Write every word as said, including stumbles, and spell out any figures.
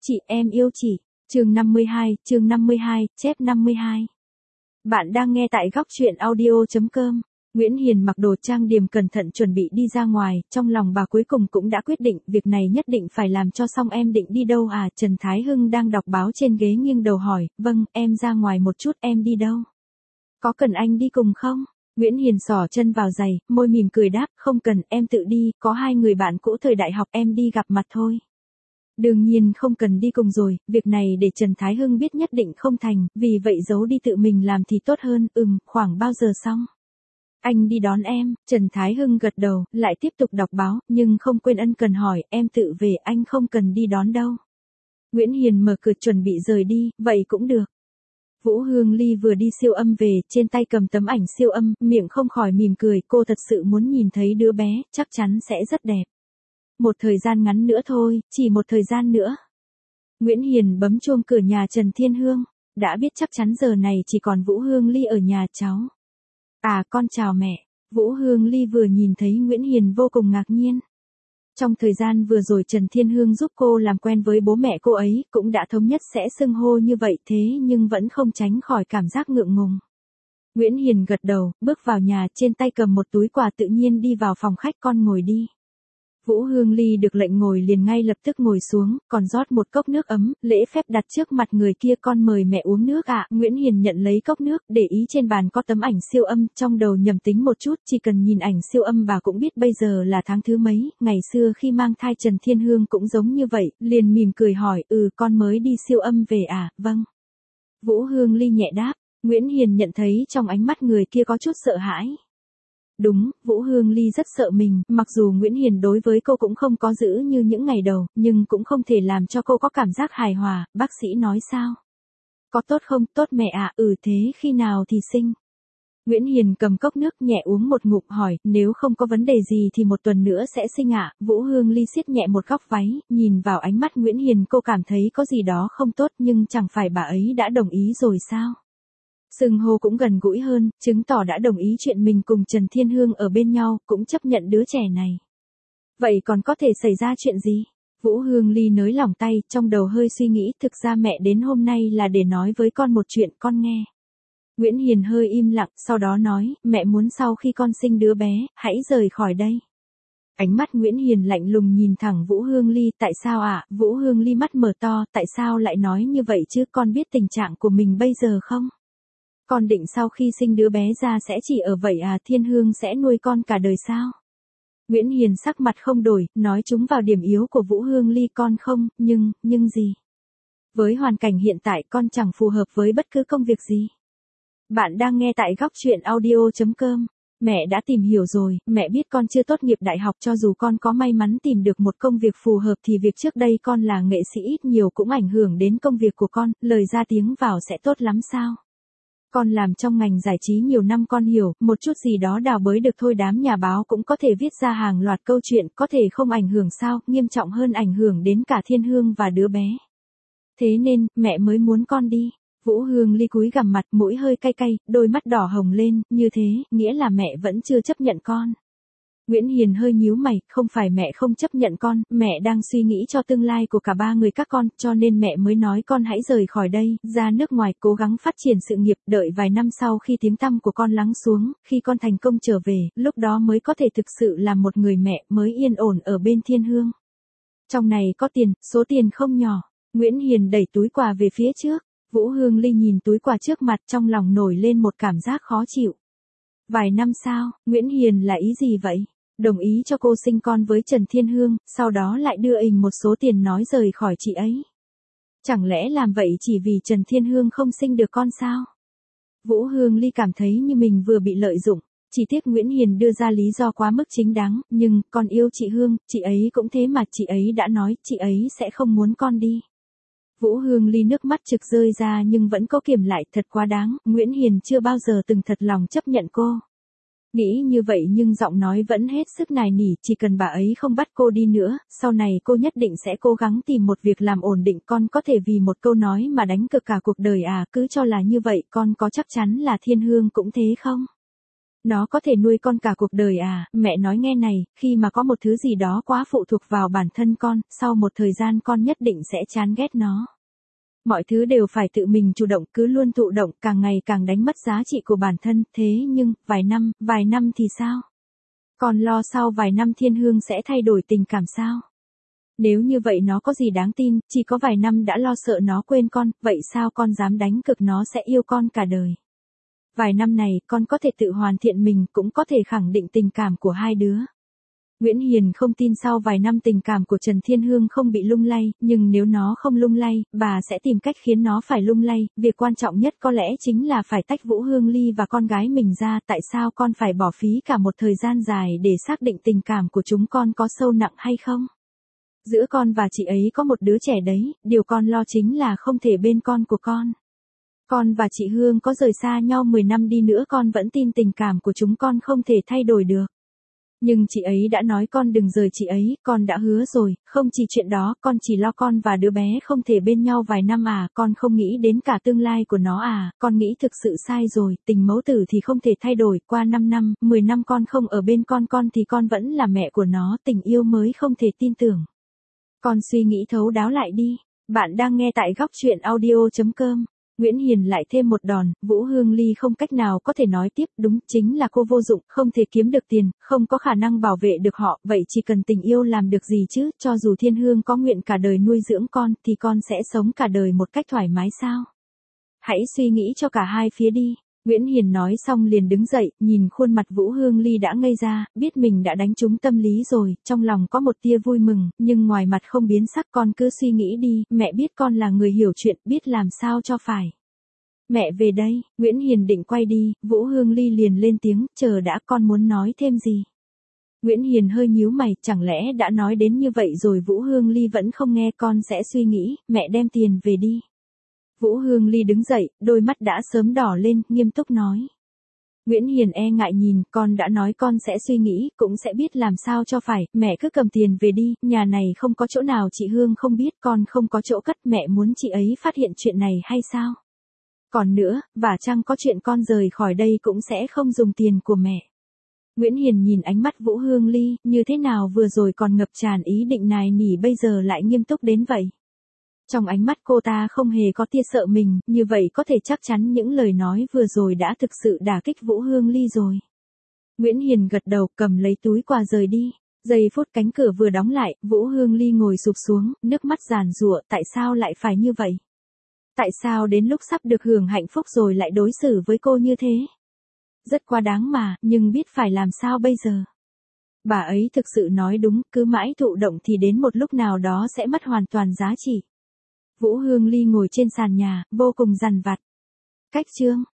Chị em yêu chị. Chương năm mươi hai, chương năm mươi hai, chép năm mươi hai. Bạn đang nghe tại góc truyện audio chấm com. Nguyễn Hiền mặc đồ trang điểm cẩn thận chuẩn bị đi ra ngoài, trong lòng bà cuối cùng cũng đã quyết định, việc này nhất định phải làm cho xong. Em định đi đâu à? Trần Thái Hưng đang đọc báo trên ghế nghiêng đầu hỏi. Vâng, em ra ngoài một chút. Em đi đâu? Có cần anh đi cùng không? Nguyễn Hiền xỏ chân vào giày, môi mỉm cười đáp, không cần, em tự đi, có hai người bạn cũ thời đại học, em đi gặp mặt thôi. Đương nhiên không cần đi cùng rồi, việc này để Trần Thái Hưng biết nhất định không thành, vì vậy giấu đi tự mình làm thì tốt hơn. Ừm, khoảng bao giờ xong? Anh đi đón em. Trần Thái Hưng gật đầu, lại tiếp tục đọc báo, nhưng không quên ân cần hỏi, em tự về, anh không cần đi đón đâu. Nguyễn Hiền mở cửa chuẩn bị rời đi, vậy cũng được. Vũ Hương Ly vừa đi siêu âm về, trên tay cầm tấm ảnh siêu âm, miệng không khỏi mỉm cười, cô thật sự muốn nhìn thấy đứa bé, chắc chắn sẽ rất đẹp. Một thời gian ngắn nữa thôi, chỉ một thời gian nữa. Nguyễn Hiền bấm chuông cửa nhà Trần Thiên Hương, đã biết chắc chắn giờ này chỉ còn Vũ Hương Ly ở nhà cháu. À, con chào mẹ. Vũ Hương Ly vừa nhìn thấy Nguyễn Hiền vô cùng ngạc nhiên. Trong thời gian vừa rồi Trần Thiên Hương giúp cô làm quen với bố mẹ cô ấy, cũng đã thống nhất sẽ xưng hô như vậy, thế nhưng vẫn không tránh khỏi cảm giác ngượng ngùng. Nguyễn Hiền gật đầu, bước vào nhà, trên tay cầm một túi quà, tự nhiên đi vào phòng khách. Con ngồi đi. Vũ Hương Ly được lệnh ngồi liền ngay lập tức ngồi xuống, còn rót một cốc nước ấm, lễ phép đặt trước mặt người kia. Con mời mẹ uống nước ạ. Nguyễn Hiền nhận lấy cốc nước, để ý trên bàn có tấm ảnh siêu âm, trong đầu nhầm tính một chút, chỉ cần nhìn ảnh siêu âm bà cũng biết bây giờ là tháng thứ mấy. Ngày xưa khi mang thai Trần Thiên Hương cũng giống như vậy, liền mỉm cười hỏi, ừ, con mới đi siêu âm về à? Vâng. Vũ Hương Ly nhẹ đáp. Nguyễn Hiền nhận thấy trong ánh mắt người kia có chút sợ hãi. Đúng, Vũ Hương Ly rất sợ mình, mặc dù Nguyễn Hiền đối với cô cũng không có giữ như những ngày đầu, nhưng cũng không thể làm cho cô có cảm giác hài hòa. Bác sĩ nói sao? Có tốt không? Tốt mẹ ạ. Ừ, thế khi nào thì sinh? Nguyễn Hiền cầm cốc nước nhẹ uống một ngụm hỏi, nếu không có vấn đề gì thì một tuần nữa sẽ sinh ạ. Vũ Hương Ly siết nhẹ một góc váy, nhìn vào ánh mắt Nguyễn Hiền cô cảm thấy có gì đó không tốt, nhưng chẳng phải bà ấy đã đồng ý rồi sao? Xưng hô cũng gần gũi hơn, chứng tỏ đã đồng ý chuyện mình cùng Trần Thiên Hương ở bên nhau, cũng chấp nhận đứa trẻ này. Vậy còn có thể xảy ra chuyện gì? Vũ Hương Ly nới lỏng tay, trong đầu hơi suy nghĩ, thực ra mẹ đến hôm nay là để nói với con một chuyện, con nghe. Nguyễn Hiền hơi im lặng, sau đó nói, mẹ muốn sau khi con sinh đứa bé, hãy rời khỏi đây. Ánh mắt Nguyễn Hiền lạnh lùng nhìn thẳng Vũ Hương Ly, tại sao ạ? À? Vũ Hương Ly mắt mở to, tại sao lại nói như vậy chứ? Con biết tình trạng của mình bây giờ không? Con định sau khi sinh đứa bé ra sẽ chỉ ở vậy à? Thiên Hương sẽ nuôi con cả đời sao? Nguyễn Hiền sắc mặt không đổi, nói trúng vào điểm yếu của Vũ Hương Ly. Con không, nhưng, nhưng gì? Với hoàn cảnh hiện tại con chẳng phù hợp với bất cứ công việc gì. Bạn đang nghe tại góc truyện audio chấm com. Mẹ đã tìm hiểu rồi, mẹ biết con chưa tốt nghiệp đại học, cho dù con có may mắn tìm được một công việc phù hợp thì việc trước đây con là nghệ sĩ ít nhiều cũng ảnh hưởng đến công việc của con, lời ra tiếng vào sẽ tốt lắm sao? Con làm trong ngành giải trí nhiều năm, con hiểu, một chút gì đó đào bới được thôi, đám nhà báo cũng có thể viết ra hàng loạt câu chuyện, có thể không ảnh hưởng sao? Nghiêm trọng hơn, ảnh hưởng đến cả Thiên Hương và đứa bé. Thế nên, mẹ mới muốn con đi. Vũ Hương Ly cúi gằm mặt, mũi hơi cay cay, đôi mắt đỏ hồng lên, như thế, nghĩa là mẹ vẫn chưa chấp nhận con. Nguyễn Hiền hơi nhíu mày, không phải mẹ không chấp nhận con, mẹ đang suy nghĩ cho tương lai của cả ba người các con, cho nên mẹ mới nói con hãy rời khỏi đây, ra nước ngoài, cố gắng phát triển sự nghiệp, đợi vài năm sau khi tiếng tăm của con lắng xuống, khi con thành công trở về, lúc đó mới có thể thực sự là một người mẹ, mới yên ổn ở bên Thiên Hương. Trong này có tiền, số tiền không nhỏ. Nguyễn Hiền đẩy túi quà về phía trước. Vũ Hương Ly nhìn túi quà trước mặt, trong lòng nổi lên một cảm giác khó chịu. Vài năm sao? Nguyễn Hiền là ý gì vậy? Đồng ý cho cô sinh con với Trần Thiên Hương, sau đó lại đưa ình một số tiền nói rời khỏi chị ấy. Chẳng lẽ làm vậy chỉ vì Trần Thiên Hương không sinh được con sao? Vũ Hương Ly cảm thấy như mình vừa bị lợi dụng, chỉ tiếc Nguyễn Hiền đưa ra lý do quá mức chính đáng, nhưng, con yêu chị Hương, chị ấy cũng thế mà, chị ấy đã nói, chị ấy sẽ không muốn con đi. Vũ Hương Ly nước mắt trực rơi ra nhưng vẫn cố kiềm lại, thật quá đáng, Nguyễn Hiền chưa bao giờ từng thật lòng chấp nhận cô. Nghĩ như vậy nhưng giọng nói vẫn hết sức nài nỉ, chỉ cần bà ấy không bắt cô đi nữa, sau này cô nhất định sẽ cố gắng tìm một việc làm ổn định. Con có thể vì một câu nói mà đánh cược cả cuộc đời à? Cứ cho là như vậy, con có chắc chắn là Thiên Hương cũng thế không? Nó có thể nuôi con cả cuộc đời à, mẹ nói nghe này, khi mà có một thứ gì đó quá phụ thuộc vào bản thân con, sau một thời gian con nhất định sẽ chán ghét nó. Mọi thứ đều phải tự mình chủ động, cứ luôn thụ động, càng ngày càng đánh mất giá trị của bản thân, thế nhưng, vài năm, vài năm thì sao? Con lo sau vài năm Thiên Hương sẽ thay đổi tình cảm sao? Nếu như vậy nó có gì đáng tin, chỉ có vài năm đã lo sợ nó quên con, vậy sao con dám đánh cược nó sẽ yêu con cả đời? Vài năm này, con có thể tự hoàn thiện mình, cũng có thể khẳng định tình cảm của hai đứa. Nguyễn Hiền không tin sau vài năm tình cảm của Trần Thiên Hương không bị lung lay, nhưng nếu nó không lung lay, bà sẽ tìm cách khiến nó phải lung lay, việc quan trọng nhất có lẽ chính là phải tách Vũ Hương Ly và con gái mình ra, tại sao con phải bỏ phí cả một thời gian dài để xác định tình cảm của chúng con có sâu nặng hay không? Giữa con và chị ấy có một đứa trẻ đấy, điều con lo chính là không thể bên con của con. Con và chị Hương có rời xa nhau mười năm đi nữa con vẫn tin tình cảm của chúng con không thể thay đổi được. Nhưng chị ấy đã nói con đừng rời chị ấy, con đã hứa rồi, không chỉ chuyện đó, con chỉ lo con và đứa bé không thể bên nhau vài năm à, con không nghĩ đến cả tương lai của nó à, con nghĩ thực sự sai rồi, tình mẫu tử thì không thể thay đổi, qua năm năm, mười năm con không ở bên con con thì con vẫn là mẹ của nó, tình yêu mới không thể tin tưởng. Con suy nghĩ thấu đáo lại đi, bạn đang nghe tại góc truyện audio chấm com. Nguyễn Hiền lại thêm một đòn, Vũ Hương Ly không cách nào có thể nói tiếp, đúng, chính là cô vô dụng, không thể kiếm được tiền, không có khả năng bảo vệ được họ, vậy chỉ cần tình yêu làm được gì chứ, cho dù Thiên Hương có nguyện cả đời nuôi dưỡng con, thì con sẽ sống cả đời một cách thoải mái sao? Hãy suy nghĩ cho cả hai phía đi. Nguyễn Hiền nói xong liền đứng dậy, nhìn khuôn mặt Vũ Hương Ly đã ngây ra, biết mình đã đánh trúng tâm lý rồi, trong lòng có một tia vui mừng, nhưng ngoài mặt không biến sắc, con cứ suy nghĩ đi, mẹ biết con là người hiểu chuyện, biết làm sao cho phải. Mẹ về đây, Nguyễn Hiền định quay đi, Vũ Hương Ly liền lên tiếng, chờ đã, con muốn nói thêm gì? Nguyễn Hiền hơi nhíu mày, chẳng lẽ đã nói đến như vậy rồi Vũ Hương Ly vẫn không nghe, con sẽ suy nghĩ, mẹ đem tiền về đi. Vũ Hương Ly đứng dậy, đôi mắt đã sớm đỏ lên, nghiêm túc nói. Nguyễn Hiền e ngại nhìn, con đã nói con sẽ suy nghĩ, cũng sẽ biết làm sao cho phải, mẹ cứ cầm tiền về đi, nhà này không có chỗ nào chị Hương không biết, con không có chỗ cất, mẹ muốn chị ấy phát hiện chuyện này hay sao? Còn nữa, và chăng có chuyện con rời khỏi đây cũng sẽ không dùng tiền của mẹ. Nguyễn Hiền nhìn ánh mắt Vũ Hương Ly, như thế nào vừa rồi còn ngập tràn ý định nài nỉ bây giờ lại nghiêm túc đến vậy. Trong ánh mắt cô ta không hề có tia sợ mình, như vậy có thể chắc chắn những lời nói vừa rồi đã thực sự đả kích Vũ Hương Ly rồi. Nguyễn Hiền gật đầu, cầm lấy túi quà rời đi. Giây phút cánh cửa vừa đóng lại, Vũ Hương Ly ngồi sụp xuống, nước mắt giàn giụa, tại sao lại phải như vậy? Tại sao đến lúc sắp được hưởng hạnh phúc rồi lại đối xử với cô như thế? Rất quá đáng mà, nhưng biết phải làm sao bây giờ? Bà ấy thực sự nói đúng, cứ mãi thụ động thì đến một lúc nào đó sẽ mất hoàn toàn giá trị. Vũ Hương Ly ngồi trên sàn nhà, vô cùng dằn vặt. Cách chương